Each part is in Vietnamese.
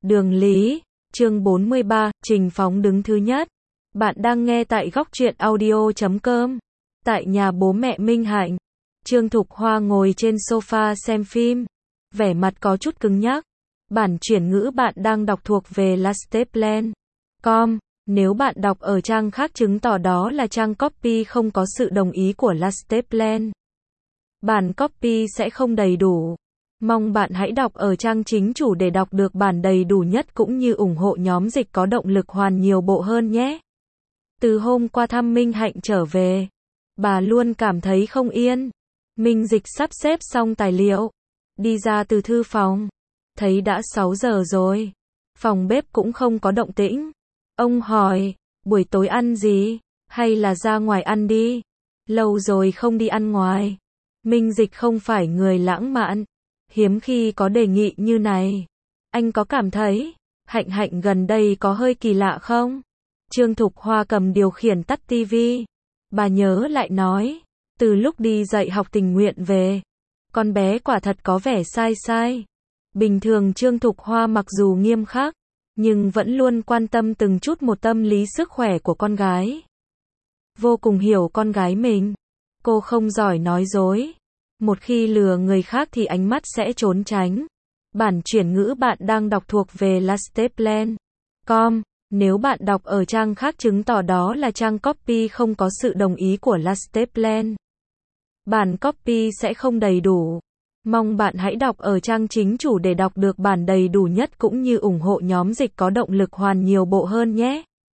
Đường Lý, chương 43, Trình Phóng đứng thứ nhất. Bạn đang nghe tại góc truyện audio.com. Tại nhà bố mẹ Minh Hạnh, Trương Thục Hoa ngồi trên sofa xem phim, vẻ mặt có chút cứng nhắc. Bản chuyển ngữ bạn đang đọc thuộc về lasteplan.com. Nếu bạn đọc ở trang khác chứng tỏ đó là trang copy không có sự đồng ý của Lasteplan. Bản copy sẽ không đầy đủ. Mong bạn hãy đọc ở trang chính chủ để đọc được bản đầy đủ nhất cũng như ủng hộ nhóm dịch có động lực hoàn nhiều bộ hơn nhé. Từ hôm qua thăm Minh Hạnh trở về, bà luôn cảm thấy không yên. Minh Dịch sắp xếp xong tài liệu, đi ra từ thư phòng, thấy đã 6 giờ rồi. Phòng bếp cũng không có động tĩnh. Ông hỏi, buổi tối ăn gì, hay là ra ngoài ăn đi? Lâu rồi không đi ăn ngoài. Minh Dịch không phải người lãng mạn, hiếm khi có đề nghị như này. Anh có cảm thấy, Hạnh Hạnh gần đây có hơi kỳ lạ không? Trương Thục Hoa cầm điều khiển tắt tivi. Bà nhớ lại nói, từ lúc đi dạy học tình nguyện về, con bé quả thật có vẻ sai sai. Bình thường Trương Thục Hoa mặc dù nghiêm khắc, nhưng vẫn luôn quan tâm từng chút một tâm lý sức khỏe của con gái. Vô cùng hiểu con gái mình. Cô không giỏi nói dối. Một khi lừa người khác thì ánh mắt sẽ trốn tránh. Bản chuyển ngữ bạn đang đọc thuộc về lasteplan.com. Nếu bạn đọc ở trang khác chứng tỏ đó là trang copy không có sự đồng ý của Lasteplan. Bản copy sẽ không đầy đủ. Mong bạn hãy đọc ở trang chính chủ để đọc được bản đầy đủ nhất cũng như ủng hộ nhóm dịch có động lực hoàn nhiều bộ hơn nhé.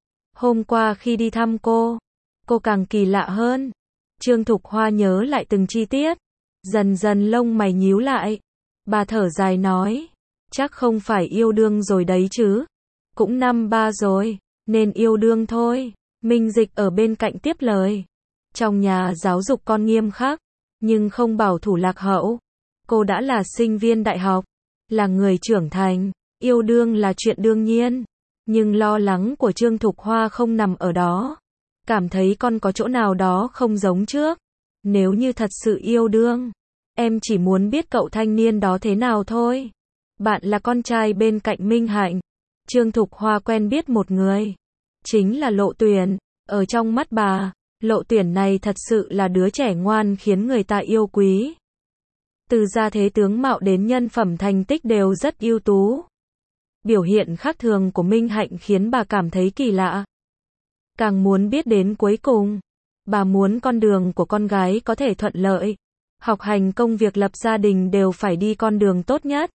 Hôm qua khi đi thăm cô càng kỳ lạ hơn. Trương Thục Hoa nhớ lại từng chi tiết. Dần dần lông mày nhíu lại. Bà thở dài nói, chắc không phải yêu đương rồi đấy chứ. Cũng năm ba rồi, nên yêu đương thôi. Minh Dịch ở bên cạnh tiếp lời. Trong nhà giáo dục con nghiêm khắc, nhưng không bảo thủ lạc hậu. Cô đã là sinh viên đại học, là người trưởng thành, yêu đương là chuyện đương nhiên. Nhưng lo lắng của Trương Thục Hoa không nằm ở đó. Cảm thấy con có chỗ nào đó không giống trước. Nếu như thật sự yêu đương, em chỉ muốn biết cậu thanh niên đó thế nào thôi. Bạn là con trai bên cạnh Minh Hạnh. Trương Thục Hoa quen biết một người, chính là Lộ Tuyển. Ở trong mắt bà, Lộ Tuyển này thật sự là đứa trẻ ngoan khiến người ta yêu quý. Từ gia thế tướng mạo đến nhân phẩm thành tích đều rất ưu tú. Biểu hiện khác thường của Minh Hạnh khiến bà cảm thấy kỳ lạ. Càng muốn biết đến cuối cùng, bà muốn con đường của con gái có thể thuận lợi. Học hành công việc lập gia đình đều phải đi con đường tốt nhất.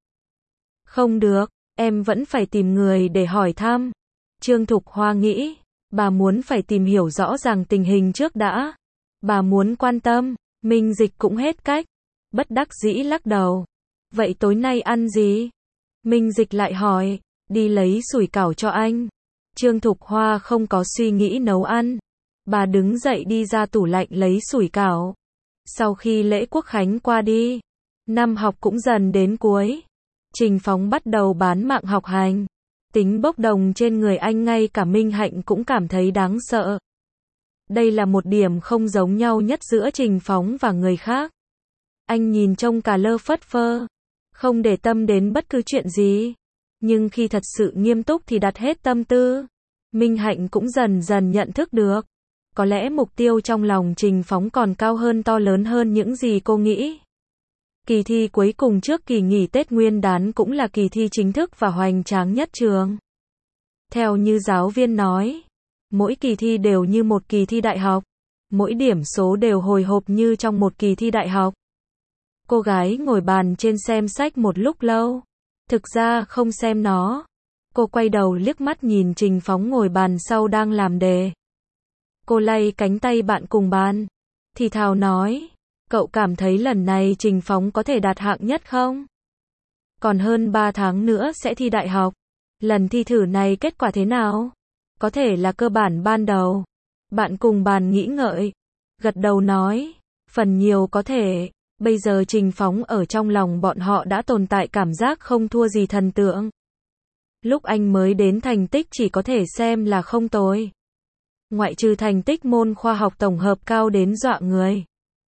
Không được, em vẫn phải tìm người để hỏi thăm. Trương Thục Hoa nghĩ, bà muốn phải tìm hiểu rõ ràng tình hình trước đã. Bà muốn quan tâm. Minh Dịch cũng hết cách, bất đắc dĩ lắc đầu. Vậy tối nay ăn gì? Minh Dịch lại hỏi, đi lấy sủi cảo cho anh. Trương Thục Hoa không có suy nghĩ nấu ăn. Bà đứng dậy đi ra tủ lạnh lấy sủi cảo. Sau khi lễ Quốc khánh qua đi, năm học cũng dần đến cuối. Trình Phóng bắt đầu bán mạng học hành. Tính bốc đồng trên người anh ngay cả Minh Hạnh cũng cảm thấy đáng sợ. Đây là một điểm không giống nhau nhất giữa Trình Phóng và người khác. Anh nhìn trông cà lơ phất phơ, không để tâm đến bất cứ chuyện gì. Nhưng khi thật sự nghiêm túc thì đặt hết tâm tư. Minh Hạnh cũng dần dần nhận thức được. Có lẽ mục tiêu trong lòng Trình Phóng còn cao hơn, to lớn hơn những gì cô nghĩ. Kỳ thi cuối cùng trước kỳ nghỉ Tết Nguyên đán cũng là kỳ thi chính thức và hoành tráng nhất trường. Theo như giáo viên nói, mỗi kỳ thi đều như một kỳ thi đại học. Mỗi điểm số đều hồi hộp như trong một kỳ thi đại học. Cô gái ngồi bàn trên xem sách một lúc lâu. Thực ra không xem nó. Cô quay đầu liếc mắt nhìn Trình Phóng ngồi bàn sau đang làm đề. Cô lay cánh tay bạn cùng bàn, thì thào nói, cậu cảm thấy lần này Trình Phóng có thể đạt hạng nhất không? Còn hơn 3 tháng nữa sẽ thi đại học. Lần thi thử này kết quả thế nào? Có thể là cơ bản ban đầu. Bạn cùng bàn nghĩ ngợi, gật đầu nói, phần nhiều có thể. Bây giờ Trình Phóng ở trong lòng bọn họ đã tồn tại cảm giác không thua gì thần tượng. Lúc anh mới đến thành tích chỉ có thể xem là không tồi. Ngoại trừ thành tích môn khoa học tổng hợp cao đến dọa người.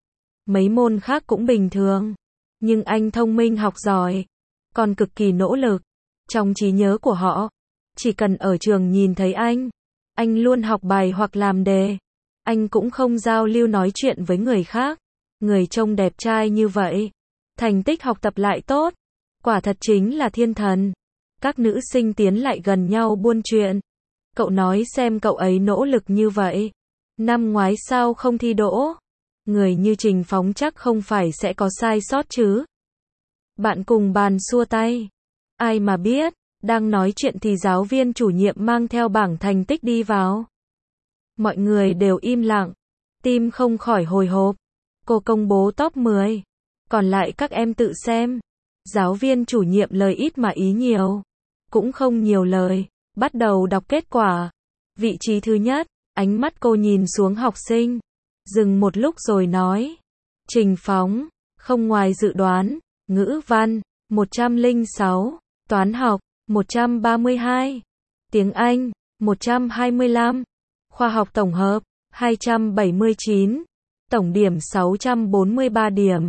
Mấy môn khác cũng bình thường. Nhưng anh thông minh học giỏi, còn cực kỳ nỗ lực. Trong trí nhớ của họ, chỉ cần ở trường nhìn thấy anh luôn học bài hoặc làm đề. Anh cũng không giao lưu nói chuyện với người khác. Người trông đẹp trai như vậy, thành tích học tập lại tốt, quả thật chính là thiên thần. Các nữ sinh tiến lại gần nhau buôn chuyện. Cậu nói xem cậu ấy nỗ lực như vậy, năm ngoái sao không thi đỗ? Người như Trình Phóng chắc không phải sẽ có sai sót chứ? Bạn cùng bàn xua tay. Ai mà biết, đang nói chuyện thì giáo viên chủ nhiệm mang theo bảng thành tích đi vào. Mọi người đều im lặng, tim không khỏi hồi hộp. Cô công bố top 10, còn lại các em tự xem. Giáo viên chủ nhiệm lời ít mà ý nhiều, cũng không nhiều lời, bắt đầu đọc kết quả. Vị trí thứ nhất, ánh mắt cô nhìn xuống học sinh, dừng một lúc rồi nói. Trình Phóng, không ngoài dự đoán, ngữ văn, 106, toán học, 132, tiếng Anh, 125, khoa học tổng hợp, 279, tổng điểm 643 điểm.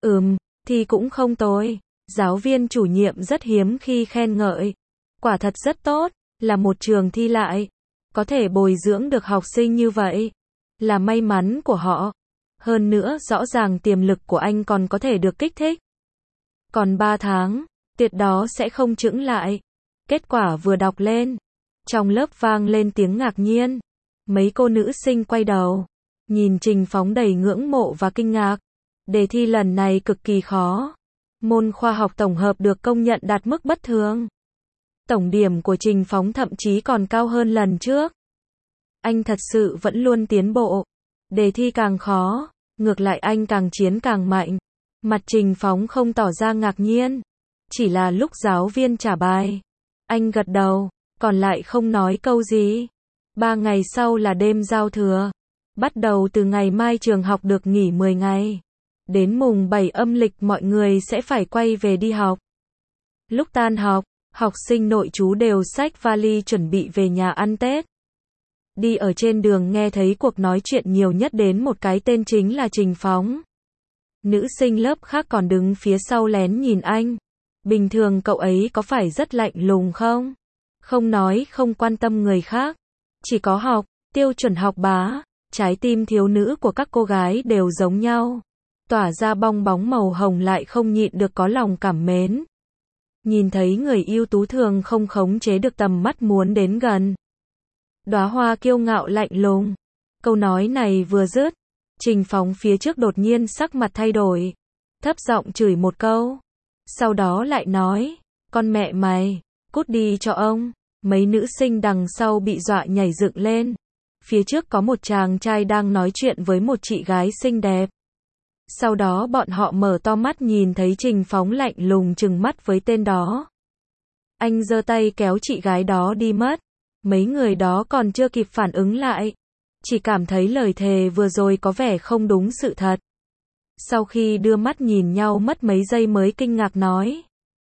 Thì cũng không tồi. Giáo viên chủ nhiệm rất hiếm khi khen ngợi. Quả thật rất tốt, là một trường thi lại. Có thể bồi dưỡng được học sinh như vậy, là may mắn của họ. Hơn nữa rõ ràng tiềm lực của anh còn có thể được kích thích. Còn 3 tháng, tuyệt đó sẽ không chững lại. Kết quả vừa đọc lên, trong lớp vang lên tiếng ngạc nhiên. Mấy cô nữ sinh quay đầu, nhìn Trình Phóng đầy ngưỡng mộ và kinh ngạc. Đề thi lần này cực kỳ khó. Môn khoa học tổng hợp được công nhận đạt mức bất thường. Tổng điểm của Trình Phóng thậm chí còn cao hơn lần trước. Anh thật sự vẫn luôn tiến bộ. Đề thi càng khó, ngược lại anh càng chiến càng mạnh. Mặt Trình Phóng không tỏ ra ngạc nhiên. Chỉ là lúc giáo viên trả bài, anh gật đầu, còn lại không nói câu gì. 3 ngày sau là đêm giao thừa. Bắt đầu từ ngày mai trường học được nghỉ 10 ngày. Đến mùng 7 âm lịch mọi người sẽ phải quay về đi học. Lúc tan học, học sinh nội trú đều xách vali chuẩn bị về nhà ăn Tết. Đi ở trên đường nghe thấy cuộc nói chuyện nhiều nhất đến một cái tên chính là Trình Phóng. Nữ sinh lớp khác còn đứng phía sau lén nhìn anh. Bình thường cậu ấy có phải rất lạnh lùng không? Không nói không quan tâm người khác. Chỉ có học, tiêu chuẩn học bá. Trái tim thiếu nữ của các cô gái đều giống nhau. Tỏa ra bong bóng màu hồng lại không nhịn được có lòng cảm mến. Nhìn thấy người ưu tú thường không khống chế được tầm mắt muốn đến gần. Đóa hoa kiêu ngạo lạnh lùng. Câu nói này vừa dứt, Trình Phóng phía trước đột nhiên sắc mặt thay đổi. Thấp giọng chửi một câu. Sau đó lại nói, con mẹ mày, cút đi cho ông. Mấy nữ sinh đằng sau bị dọa nhảy dựng lên. Phía trước có một chàng trai đang nói chuyện với một chị gái xinh đẹp. Sau đó bọn họ mở to mắt nhìn thấy Trình Phóng lạnh lùng trừng mắt với tên đó. Anh giơ tay kéo chị gái đó đi mất. Mấy người đó còn chưa kịp phản ứng lại. Chỉ cảm thấy lời thề vừa rồi có vẻ không đúng sự thật. Sau khi đưa mắt nhìn nhau mất mấy giây mới kinh ngạc nói.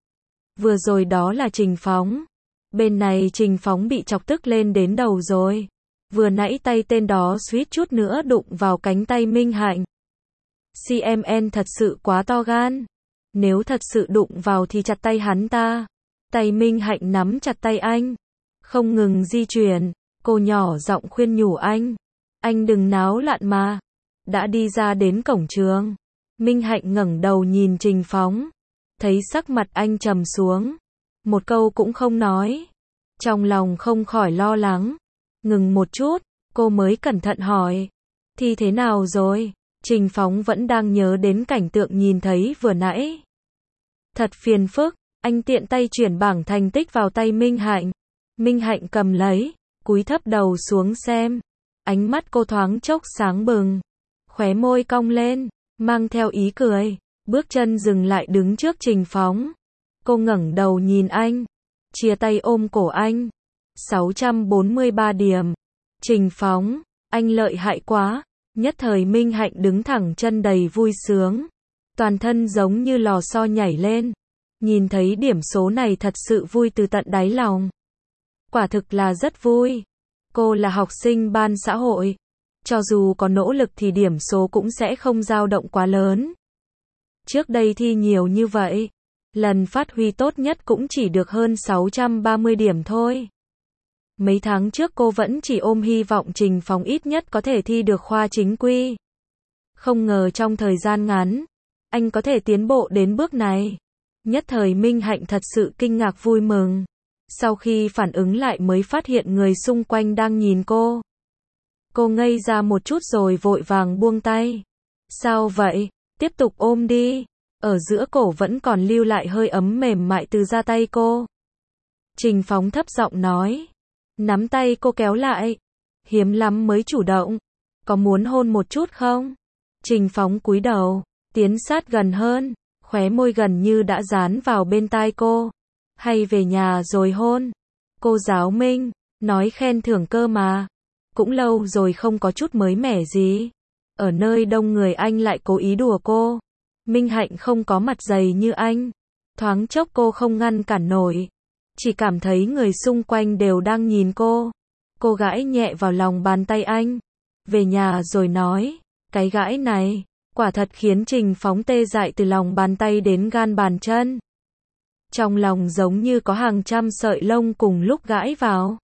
Vừa rồi đó là Trình Phóng. Bên này Trình Phóng bị chọc tức lên đến đầu rồi. Vừa nãy tay tên đó suýt chút nữa đụng vào cánh tay Minh Hạnh. CMN thật sự quá to gan. Nếu thật sự đụng vào thì chặt tay hắn ta. Tay Minh Hạnh nắm chặt tay anh. Không ngừng di chuyển. Cô nhỏ giọng khuyên nhủ anh. Anh đừng náo loạn mà. Đã đi ra đến cổng trường. Minh Hạnh ngẩng đầu nhìn Trình Phóng. Thấy sắc mặt anh trầm xuống. Một câu cũng không nói. Trong lòng không khỏi lo lắng. Ngừng một chút, cô mới cẩn thận hỏi. Thì thế nào rồi? Trình Phóng vẫn đang nhớ đến cảnh tượng nhìn thấy vừa nãy. Thật phiền phức, anh tiện tay chuyển bảng thành tích vào tay Minh Hạnh. Minh Hạnh cầm lấy, cúi thấp đầu xuống xem. Ánh mắt cô thoáng chốc sáng bừng. Khóe môi cong lên, mang theo ý cười. Bước chân dừng lại đứng trước Trình Phóng. Cô ngẩng đầu nhìn anh. Chia tay ôm cổ anh. 643 điểm. Trình Phóng, anh lợi hại quá. Nhất thời Minh Hạnh đứng thẳng chân đầy vui sướng. Toàn thân giống như lò xo nhảy lên. Nhìn thấy điểm số này thật sự vui từ tận đáy lòng. Quả thực là rất vui. Cô là học sinh ban xã hội. Cho dù có nỗ lực thì điểm số cũng sẽ không dao động quá lớn. Trước đây thi nhiều như vậy. lần phát huy tốt nhất cũng chỉ được hơn 630 điểm thôi. Mấy tháng trước cô vẫn chỉ ôm hy vọng Trình Phóng ít nhất có thể thi được khoa chính quy. Không ngờ trong thời gian ngắn, anh có thể tiến bộ đến bước này. Nhất thời Minh Hạnh thật sự kinh ngạc vui mừng. Sau khi phản ứng lại mới phát hiện người xung quanh đang nhìn cô. Cô ngây ra một chút rồi vội vàng buông tay. Sao vậy? Tiếp tục ôm đi. Ở giữa cổ vẫn còn lưu lại hơi ấm mềm mại từ da tay cô. Trình Phóng thấp giọng nói. Nắm tay cô kéo lại. Hiếm lắm mới chủ động. Có muốn hôn một chút không? Trình Phóng cúi đầu, tiến sát gần hơn, khóe môi gần như đã dán vào bên tai cô. Hay về nhà rồi hôn? Cô giáo Minh, nói khen thưởng cơ mà. Cũng lâu rồi không có chút mới mẻ gì. Ở nơi đông người anh lại cố ý đùa cô. Minh Hạnh không có mặt dày như anh. Thoáng chốc cô không ngăn cản nổi. Chỉ cảm thấy người xung quanh đều đang nhìn cô. Cô gãi nhẹ vào lòng bàn tay anh. Về nhà rồi nói. Cái gãi này, quả thật khiến Trình Phóng tê dại từ lòng bàn tay đến gan bàn chân. Trong lòng giống như có hàng trăm sợi lông cùng lúc gãi vào.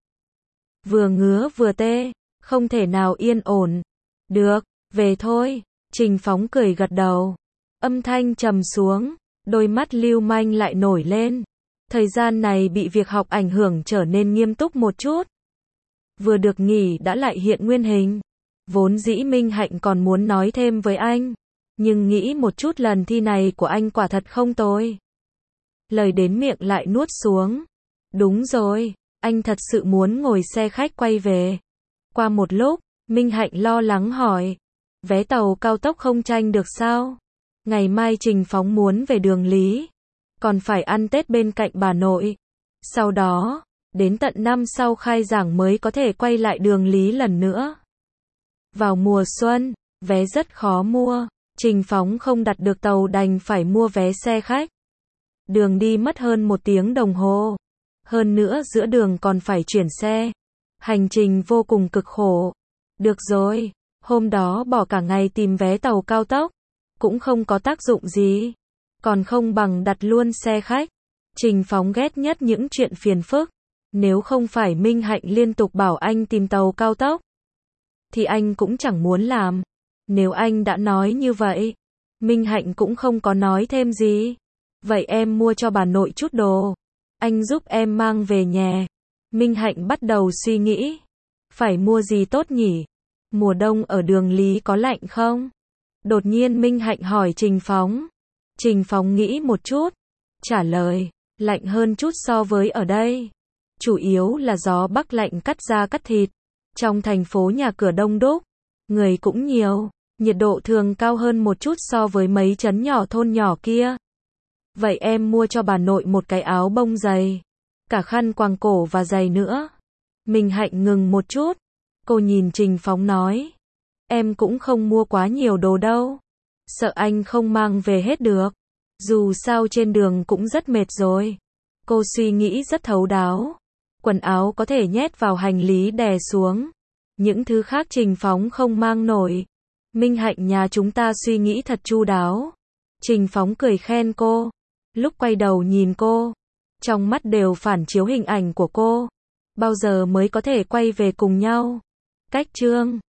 Vừa ngứa vừa tê, không thể nào yên ổn. Được, về thôi. Trình Phóng cười gật đầu. Âm thanh trầm xuống, đôi mắt lưu manh lại nổi lên. Thời gian này bị việc học ảnh hưởng trở nên nghiêm túc một chút. Vừa được nghỉ đã lại hiện nguyên hình. Vốn dĩ Minh Hạnh còn muốn nói thêm với anh. Nhưng nghĩ một chút lần thi này của anh quả thật không tồi. Lời đến miệng lại nuốt xuống. Đúng rồi, anh thật sự muốn ngồi xe khách quay về. Qua một lúc, Minh Hạnh lo lắng hỏi. Vé tàu cao tốc không tranh được sao? Ngày mai Trình Phóng muốn về Đường Lý. Còn phải ăn Tết bên cạnh bà nội. Sau đó, đến tận năm sau khai giảng mới có thể quay lại Đường Lý lần nữa. Vào mùa xuân, vé rất khó mua. Trình Phóng không đặt được tàu đành phải mua vé xe khách. Đường đi mất hơn 1 tiếng đồng hồ. Hơn nữa giữa đường còn phải chuyển xe. Hành trình vô cùng cực khổ. Được rồi, hôm đó bỏ cả ngày tìm vé tàu cao tốc. Cũng không có tác dụng gì. Còn không bằng đặt luôn xe khách. Trình Phóng ghét nhất những chuyện phiền phức. Nếu không phải Minh Hạnh liên tục bảo anh tìm tàu cao tốc, thì anh cũng chẳng muốn làm. Nếu anh đã nói như vậy, Minh Hạnh cũng không có nói thêm gì. Vậy em mua cho bà nội chút đồ. Anh giúp em mang về nhà. Minh Hạnh bắt đầu suy nghĩ. Phải mua gì tốt nhỉ? Mùa đông ở Đường Lý có lạnh không? Đột nhiên Minh Hạnh hỏi Trình Phóng. Trình Phóng nghĩ một chút. Trả lời, lạnh hơn chút so với ở đây. Chủ yếu là gió bắc lạnh cắt da cắt thịt. Trong thành phố nhà cửa đông đúc, người cũng nhiều, nhiệt độ thường cao hơn một chút so với mấy trấn nhỏ thôn nhỏ kia. Vậy em mua cho bà nội một cái áo bông dày, cả khăn quàng cổ và giày nữa. Minh Hạnh ngừng một chút, cô nhìn Trình Phóng nói. Em cũng không mua quá nhiều đồ đâu, sợ anh không mang về hết được. Dù sao trên đường cũng rất mệt rồi. Cô suy nghĩ rất thấu đáo. Quần áo có thể nhét vào hành lý đè xuống. Những thứ khác Trình Phóng không mang nổi. Minh Hạnh nhà chúng ta suy nghĩ thật chu đáo. Trình Phóng cười khen cô. Lúc quay đầu nhìn cô, trong mắt đều phản chiếu hình ảnh của cô. Bao giờ mới có thể quay về cùng nhau? Cách chương